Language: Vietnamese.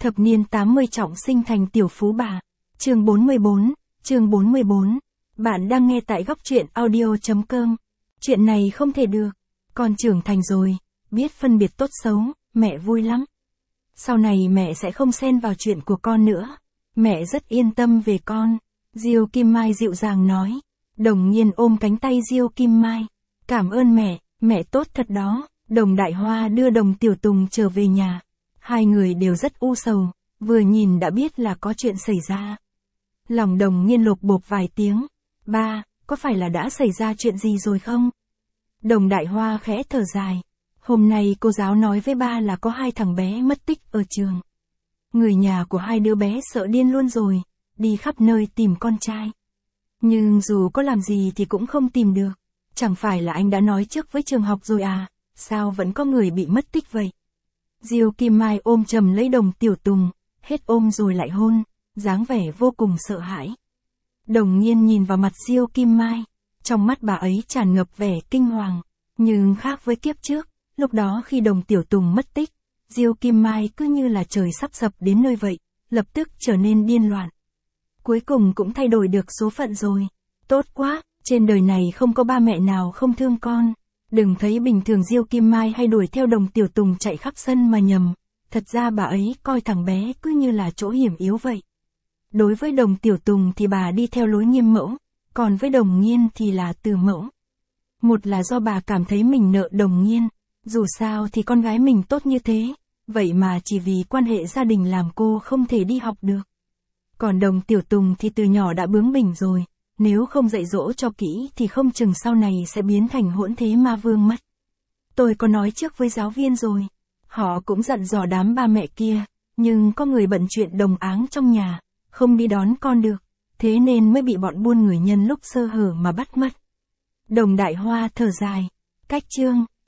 Thập niên 80 trọng sinh thành tiểu phú bà. Chương 44. Bạn đang nghe tại góc truyện audio.com. Chuyện này không thể được. Con trưởng thành rồi, biết phân biệt tốt xấu, mẹ vui lắm. Sau này mẹ sẽ không xen vào chuyện của con nữa. Mẹ rất yên tâm về con. Diêu Kim Mai dịu dàng nói. Đồng Nhiên ôm cánh tay Diêu Kim Mai. Cảm ơn mẹ tốt thật đó. Đồng Đại Hoa đưa Đồng Tiểu Tùng trở về nhà. Hai người đều rất u sầu, vừa nhìn đã biết là có chuyện xảy ra. Lòng Đồng Nhiên lột bột vài tiếng. Ba, có phải là đã xảy ra chuyện gì rồi không? Đồng Đại Hoa khẽ thở dài. Hôm nay cô giáo nói với ba là có hai thằng bé mất tích ở trường. Người nhà của hai đứa bé sợ điên luôn rồi, đi khắp nơi tìm con trai. Nhưng dù có làm gì thì cũng không tìm được. Chẳng phải là anh đã nói trước với trường học rồi à, sao vẫn có người bị mất tích vậy? Diêu Kim Mai ôm chầm lấy Đồng Tiểu Tùng, hết ôm rồi lại hôn, dáng vẻ vô cùng sợ hãi. Đồng Nhiên nhìn vào mặt Diêu Kim Mai, trong mắt bà ấy tràn ngập vẻ kinh hoàng, nhưng khác với kiếp trước, lúc đó khi Đồng Tiểu Tùng mất tích, Diêu Kim Mai cứ như là trời sắp sập đến nơi vậy, lập tức trở nên điên loạn. Cuối cùng cũng thay đổi được số phận rồi. Tốt quá, trên đời này không có ba mẹ nào không thương con. Đừng thấy bình thường Diêu Kim Mai hay đuổi theo Đồng Tiểu Tùng chạy khắp sân mà nhầm. Thật ra bà ấy coi thằng bé cứ như là chỗ hiểm yếu vậy. Đối với Đồng Tiểu Tùng thì bà đi theo lối nghiêm mẫu, còn với Đồng Nhiên thì là từ mẫu. Một là do bà cảm thấy mình nợ Đồng Nhiên, dù sao thì con gái mình tốt như thế, vậy mà chỉ vì quan hệ gia đình làm cô không thể đi học được. Còn Đồng Tiểu Tùng thì từ nhỏ đã bướng bỉnh rồi. Nếu không dạy dỗ cho kỹ thì không chừng sau này sẽ biến thành hỗn thế ma vương mất. Tôi có nói trước với giáo viên rồi. Họ cũng dặn dò đám ba mẹ kia, nhưng có người bận chuyện đồng áng trong nhà, không đi đón con được, thế nên mới bị bọn buôn người nhân lúc sơ hở mà bắt mất. Đồng Đại Hoa thở dài. Cách chương